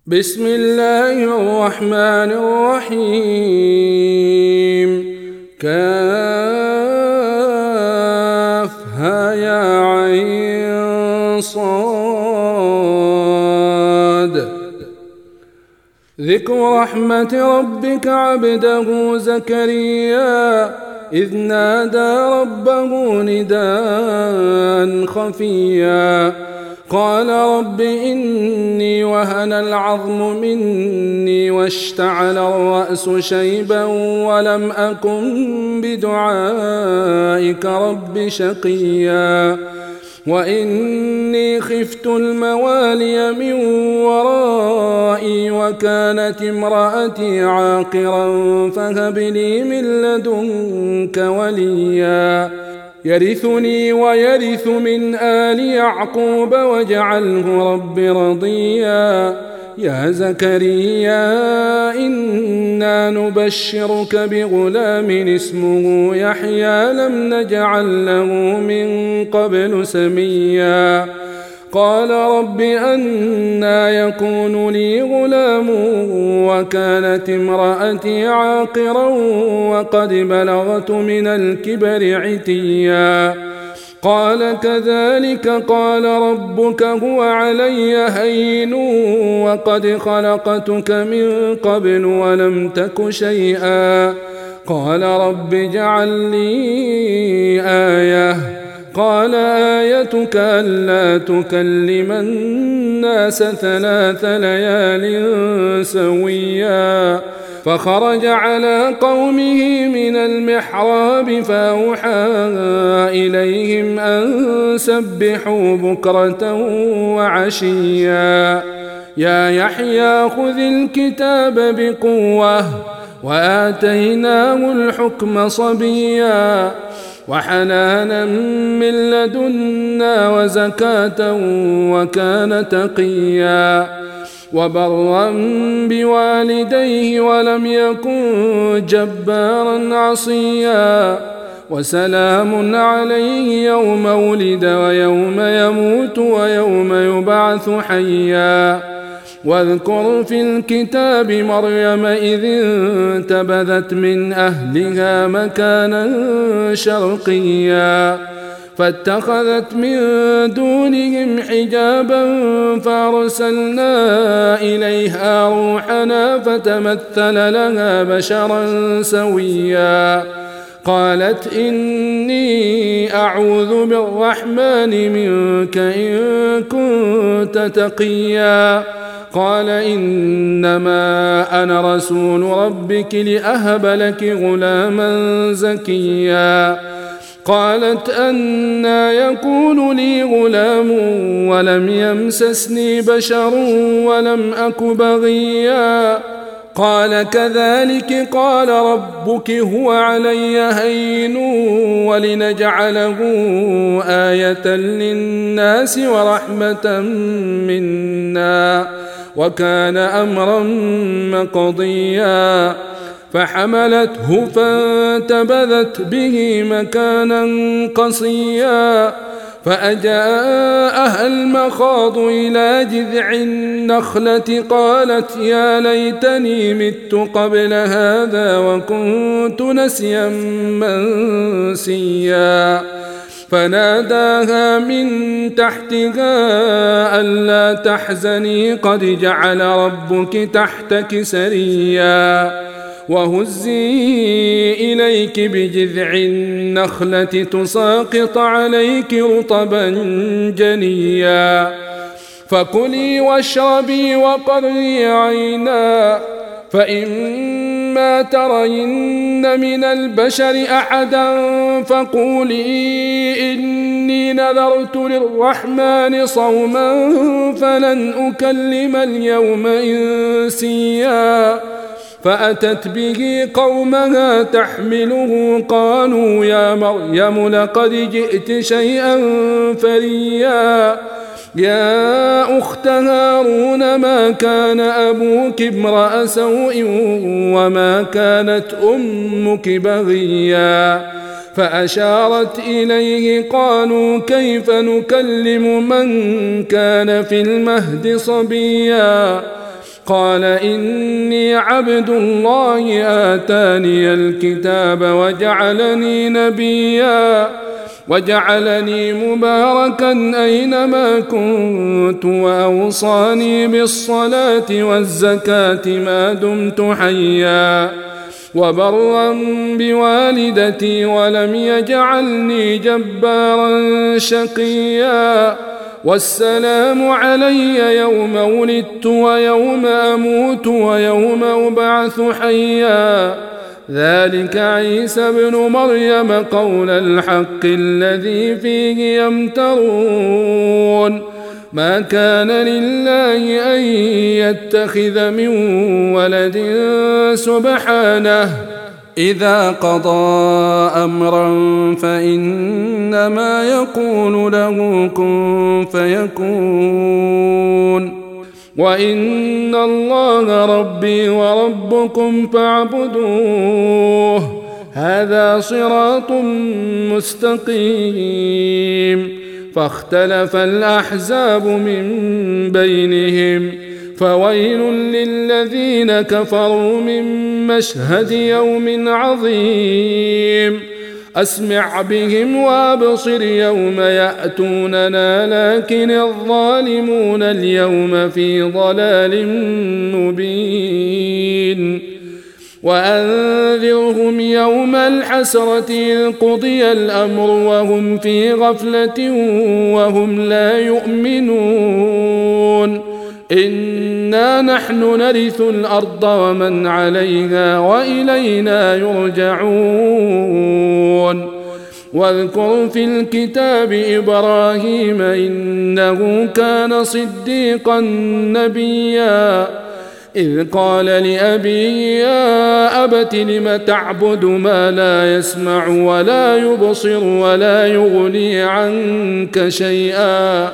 بسم الله الرحمن الرحيم. كافها يا عين صاد. ذكر رحمة ربك عبده زكريا إذ نادى ربه نداء خفيا قال رب إني وهن العظم مني واشتعل الرأس شيبا ولم أكن بدعائك رب شقيا وإني خفت الموالي من ورائي وكانت امرأتي عاقرا فهب لي من لدنك وليا يرثني ويرث من آل يعقوب واجعله رب رضيا يا زكريا إنا نبشرك بغلام اسمه يحيى لم نجعل له من قبل سميا قال رب أنى يكون لي غلام وكانت امرأتي عاقرا وقد بلغت من الكبر عتيا قال كذلك قال ربك هو علي هين وقد خلقتك من قبل ولم تك شيئا قال رب اجعل لي آية قال آيتك ألا تكلم الناس 3 ليال سويا فخرج على قومه من المحراب فأوحى إليهم أن سبحوا بكرة وعشيا يا يحيى خذ الكتاب بقوة وآتيناه الحكم صبيا وحنانا من لدنا وزكاة وكان تقيا وبرا بوالديه ولم يكن جبارا عصيا وسلام عليه يوم ولد ويوم يموت ويوم يبعث حيا واذكر في الكتاب مريم إذ انتبذت من أهلها مكانا شرقيا فاتخذت من دونهم حجابا فأرسلنا إليها روحنا فتمثل لها بشرا سويا قالت إني أعوذ بالرحمن منك إن كنت تقيا قال إنما أنا رسول ربك لأهب لك غلاما زكيا قالت أنى يكون لي غلام ولم يمسسني بشر ولم أك بغيا قال كذلك قال ربك هو علي هين ولنجعله آية للناس ورحمة منا وكان أمرا مقضيا فحملته فانتبذت به مكانا قصيا فأجاءها المخاض إلى جذع النخلة قالت يا ليتني مت قبل هذا وكنت نسيا منسيا فناداها من تحتها ألا تحزني قد جعل ربك تحتك سريا وهزي إليك بجذع النخلة تساقط عليك رطبا جنيا فكلي واشربي وقري عينا فإما ترين من البشر أحدا فقولي إني نذرت للرحمن صوما فلن أكلم اليوم إنسيا فأتت به قومها تحمله قالوا يا مريم لقد جئت شيئا فريا يا أخت هارون ما كان أبوك امرأ سوء وما كانت أمك بغيا فأشارت إليه قالوا كيف نكلم من كان في المهد صبيا قال إني عبد الله آتاني الكتاب وجعلني نبيا وجعلني مباركا أينما كنت وأوصاني بالصلاة والزكاة ما دمت حيا وبرا بوالدتي ولم يجعلني جبارا شقيا والسلام علي يوم ولدت ويوم أموت ويوم أبعث حيا ذلك عيسى ابن مريم قول الحق الذي فيه يمترون ما كان لله أن يتخذ من ولد سبحانه إذا قضى أمرا فإنما يقول له كن فيكون وإن الله ربي وربكم فاعبدوه هذا صراط مستقيم فاختلف الأحزاب من بينهم فويل للذين كفروا من مشهد يوم عظيم أسمع بهم وأبصر يوم يأتوننا لكن الظالمون اليوم في ضلال مبين وأنذرهم يوم الحسرة إذ قضي الأمر وهم في غفلة وهم لا يؤمنون إنا نحن نرث الأرض ومن عليها وإلينا يرجعون واذكر في الكتاب إبراهيم إنه كان صديقا نبيا إذ قال لأبيه يا أبت لم تعبد ما لا يسمع ولا يبصر ولا يغني عنك شيئا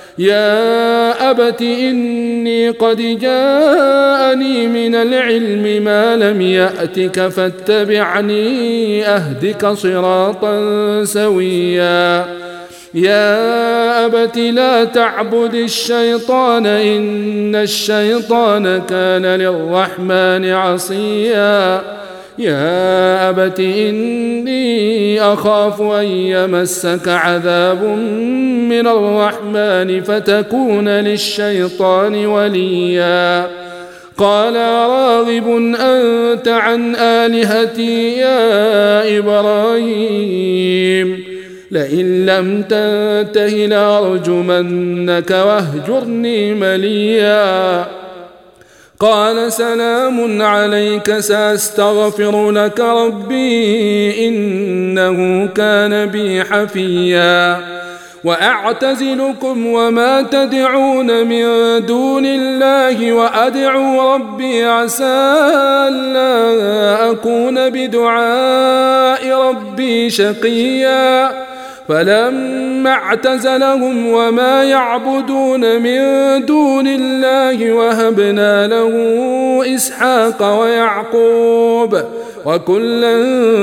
يا أبت إني قد جاءني من العلم ما لم يأتك فاتبعني أهدك صراطا سويا يا أبت لا تعبد الشيطان إن الشيطان كان للرحمن عصيا يا أبت إني أخاف أن يمسك عذاب من الرحمن فتكون للشيطان وليا قال راغب أنت عن آلهتي يا إبراهيم لئن لم تنته لأرجمنك واهجرني مليا قال سلام عليك سأستغفر لك ربي إنه كان بي حفيا وأعتزلكم وما تدعون من دون الله وأدعو ربي عسى ألا أكون بدعاء ربي شقيا فلما اعتزلهم وما يعبدون من دون الله وهبنا له إسحاق ويعقوب وكلا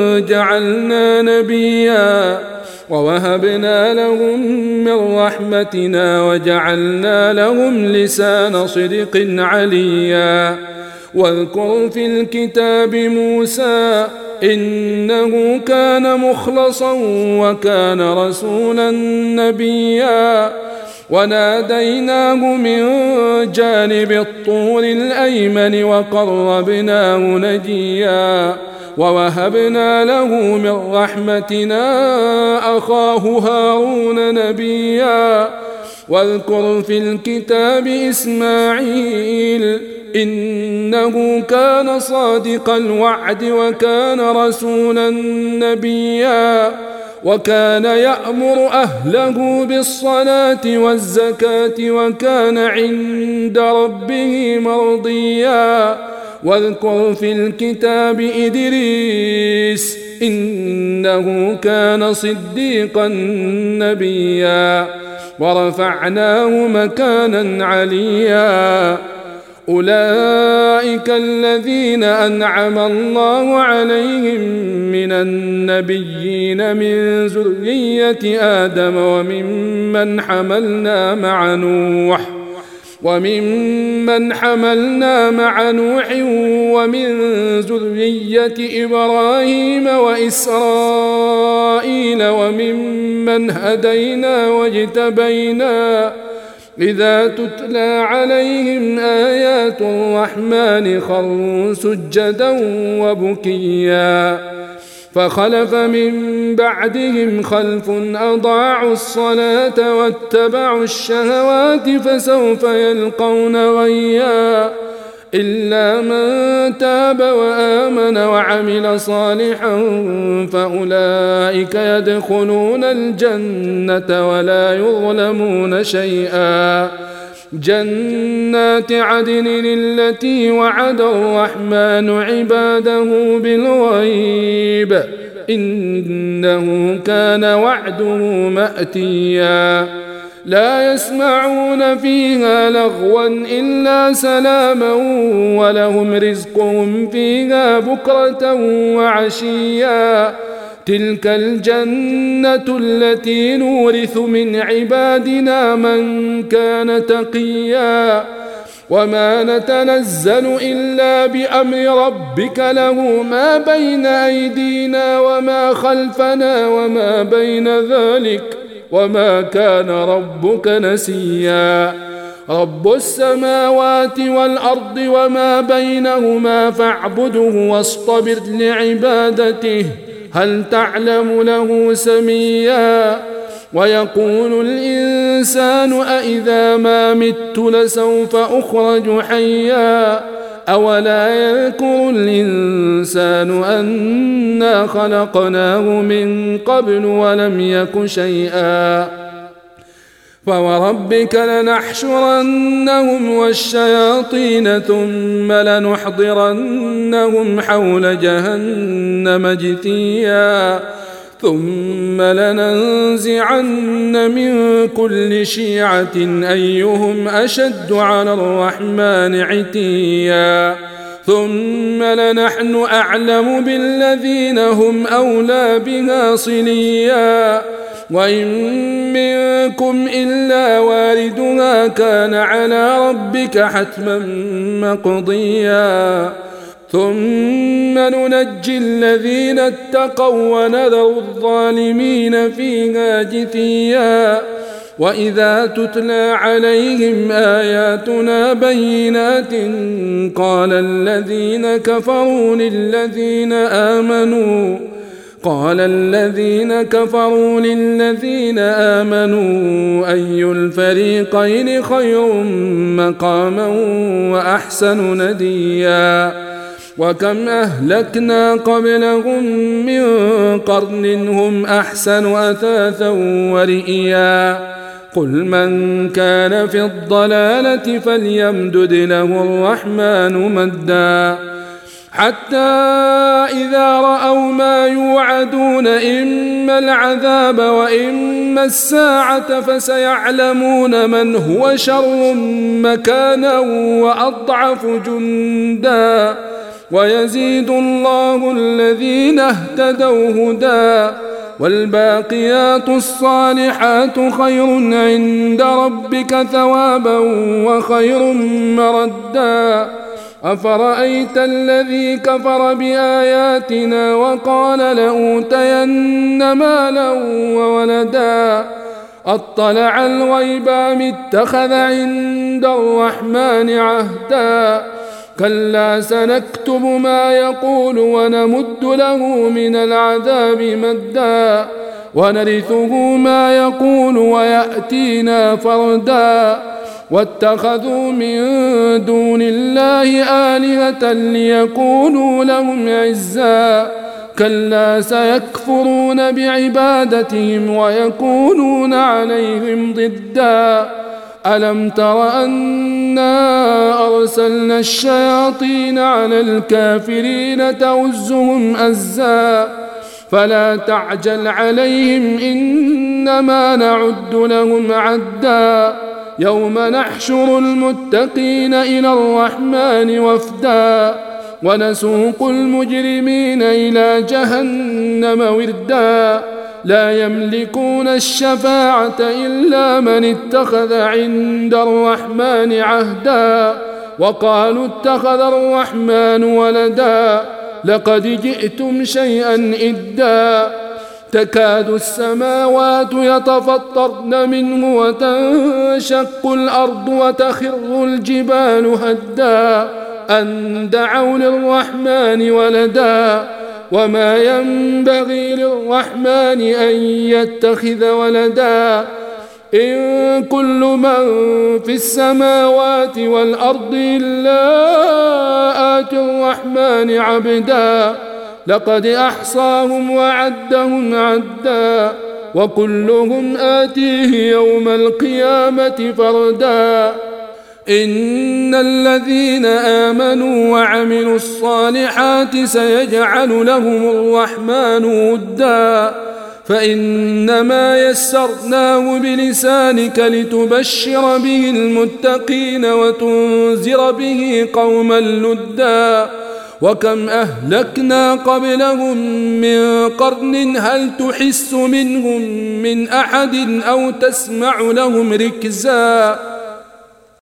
جعلنا نبيا ووهبنا لهم من رحمتنا وجعلنا لهم لسان صدق عليا واذكر في الكتاب موسى إنه كان مخلصا وكان رسولا نبيا وناديناه من جانب الطور الأيمن وقربناه نجيا ووهبنا له من رحمتنا أخاه هارون نبيا واذكر في الكتاب إسماعيل إنه كان صادق الوعد وكان رسولا نبيا وكان يأمر أهله بالصلاة والزكاة وكان عند ربه مرضيا واذكر في الكتاب إدريس إنه كان صديقا نبيا ورفعناه مكانا عليا أولئك الذين أنعم الله عليهم من النبيين من ذرية آدم وممن حملنا مع نوح وممن حملنا مع نوح ومن ذرية إبراهيم وإسرائيل وممن هدينا واجتبينا إذا تتلى عليهم آيات الرحمن خروا سجدا وبكيا فخلف من بعدهم خلف أضاعوا الصلاة واتبعوا الشهوات فسوف يلقون غيا إلا من تاب وآمن وعمل صالحا فأولئك يدخلون الجنة ولا يظلمون شيئا جنات عدن التي وعد الرحمن عباده بالغيب إنه كان وعده مأتيا لا يسمعون فيها لغوا إلا سلاما ولهم رزقهم فيها بكرة وعشيا تلك الجنة التي نورث من عبادنا من كان تقيا وما نتنزل إلا بأمر ربك له ما بين أيدينا وما خلفنا وما بين ذلك وما كان ربك نسيا رب السماوات والأرض وما بينهما فاعبده واصطبر لعبادته هل تعلم له سميا ويقول الإنسان أإذا ما مت لسوف أخرج حيا أولا يذكر الإنسان أنا خلقناه من قبل ولم يك شيئا فوربك لنحشرنهم والشياطين ثم لنحضرنهم حول جهنم جثيا ثم لننزعن من كل شيعة أيهم أشد على الرحمن عتيا ثم لنحن أعلم بالذين هم أولى بها صليا وإن منكم إلا واردها كان على ربك حتما مقضيا ثم ننجي الذين اتقوا ونذر الظالمين فيها جثيا وإذا تتلى عليهم آياتنا بينات قال الذين كفروا للذين آمنوا أي الفريقين خير مقاما وأحسن نديا وكم أهلكنا قبلهم من قرن هم أحسن أثاثا ورئيا قل من كان في الضلالة فليمدد له الرحمن مدا حتى إذا رأوا ما يوعدون إما العذاب وإما الساعة فسيعلمون من هو شر مكانا وأضعف جندا ويزيد الله الذين اهتدوا هدى والباقيات الصالحات خير عند ربك ثوابا وخير مردا أفرأيت الذي كفر بآياتنا وقال لأوتين مالا وولدا أطلع الغيب أم اتخذ عند الرحمن عهدا كلا سنكتب ما يقول ونمد له من العذاب مدا ونرثه ما يقول ويأتينا فردا واتخذوا من دون الله آلهة ليكونوا لهم عزا كلا سيكفرون بعبادتهم ويكونون عليهم ضدا ألم تر أنا أرسلنا الشياطين على الكافرين تؤزهم أزا فلا تعجل عليهم إنما نعد لهم عدا يوم نحشر المتقين إلى الرحمن وفدا ونسوق المجرمين إلى جهنم وردا لا يملكون الشفاعة إلا من اتخذ عند الرحمن عهدا وقالوا اتخذ الرحمن ولدا لقد جئتم شيئا إدا تكاد السماوات يتفطرن منه وتنشق الأرض وتخر الجبال هدا أن دعوا للرحمن ولدا وما ينبغي للرحمن أن يتخذ ولدا إن كل من في السماوات والأرض إلا آتي الرحمن عبدا لقد أحصاهم وعدهم عدا وكلهم آتيه يوم القيامة فردا إن الذين آمنوا وعملوا الصالحات سيجعل لهم الرحمن ودا فإنما يسرناه بلسانك لتبشر به المتقين وتنذر به قوما لدا وكم أهلكنا قبلهم من قرن هل تحس منهم من أحد أو تسمع لهم ركزا